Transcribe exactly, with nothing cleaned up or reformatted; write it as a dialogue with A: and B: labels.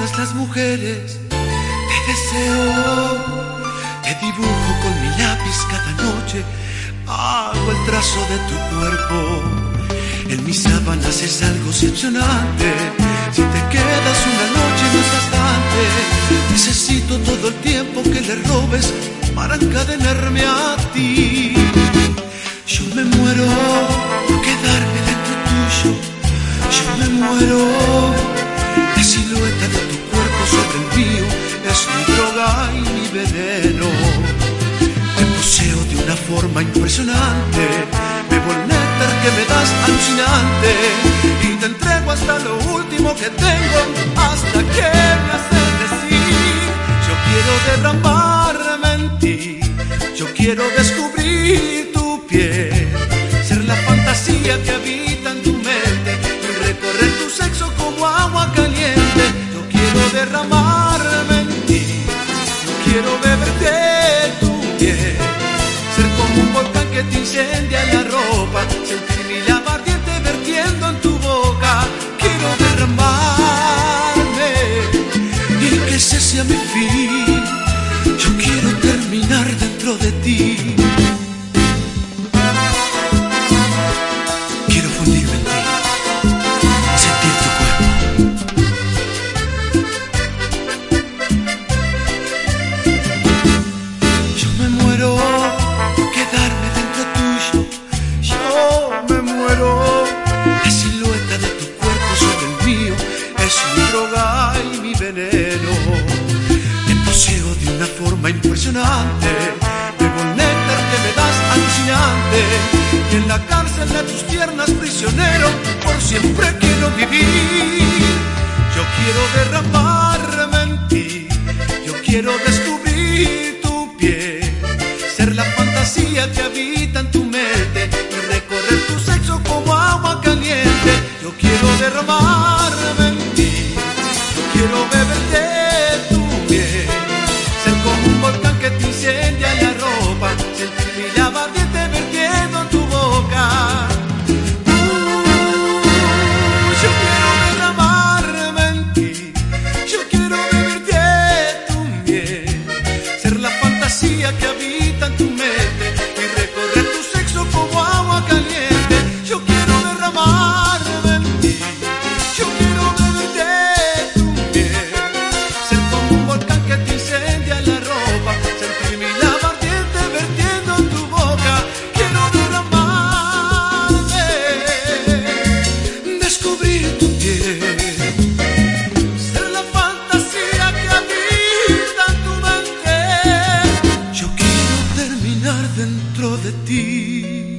A: todas las mujeres te deseo, te dibujo con mi lápiz cada noche, hago el trazo de tu cuerpo. En mis sábanas es algo excepcionante, si te quedas una noche no es bastante. Necesito todo el tiempo que le robes para encadenarme a ti. Yo me muero por quedarme dentro tuyo, yo me muero. La silueta de tu cuerpo sobre el mío es mi droga y mi veneno. Te poseo de una forma impresionante, bebo el néctar que me das alucinante y te entrego hasta lo último que tengo, hasta que me haces decir: yo quiero derramarme en ti, yo quiero descubrir tu piel, ser la fantasía que habita en tu mente y recorrer tu sexo como agua caliente. Yo quiero derramarme en ti, yo quiero beber de tu piel, ser como un volcán que te incendia la ropa, sentir mi lava ardiente vertiendo en tu boca. Quiero derramarme y que ese sea mi fin. Yo quiero terminar dentro de ti. Quiero fundirme en ti, sentir tu cuerpo. Yo me muero por quedarme dentro tuyo, yo me muero. La silueta de tu cuerpo sobre el mío es mi droga y mi veneno. Te poseo de una forma impresionante, bebo el néctar que me das alucinante y en la cárcel de tus piernas prisionero por siempre quiero vivir. Yo quiero derramarme en ti, yo quiero descubrir tu piel, ser la fantasía que habita en tu mente y recorrer tu sexo como agua caliente. Yo quiero derramarme en ti, yo quiero beber de tu piel, ser como un volcán que te incendia la ropa, sentir mi lava ardiente vertiendo en tu boca. Uh, yo quiero derramarme en ti, yo quiero beber de tu miel, ser la fantasía que habita en tu mente y recorrer tu sexo como agua caliente. Yo quiero derramarme en ti, yo quiero beber de tu miel, ser como un volcán que te incendia la ropa, sentir mi lava ardiente vertiendo en tu boca. Quiero derramarme, descubrir tu piel, ser la fantasía que habita en tu mente. Yo quiero terminar dentro de ti.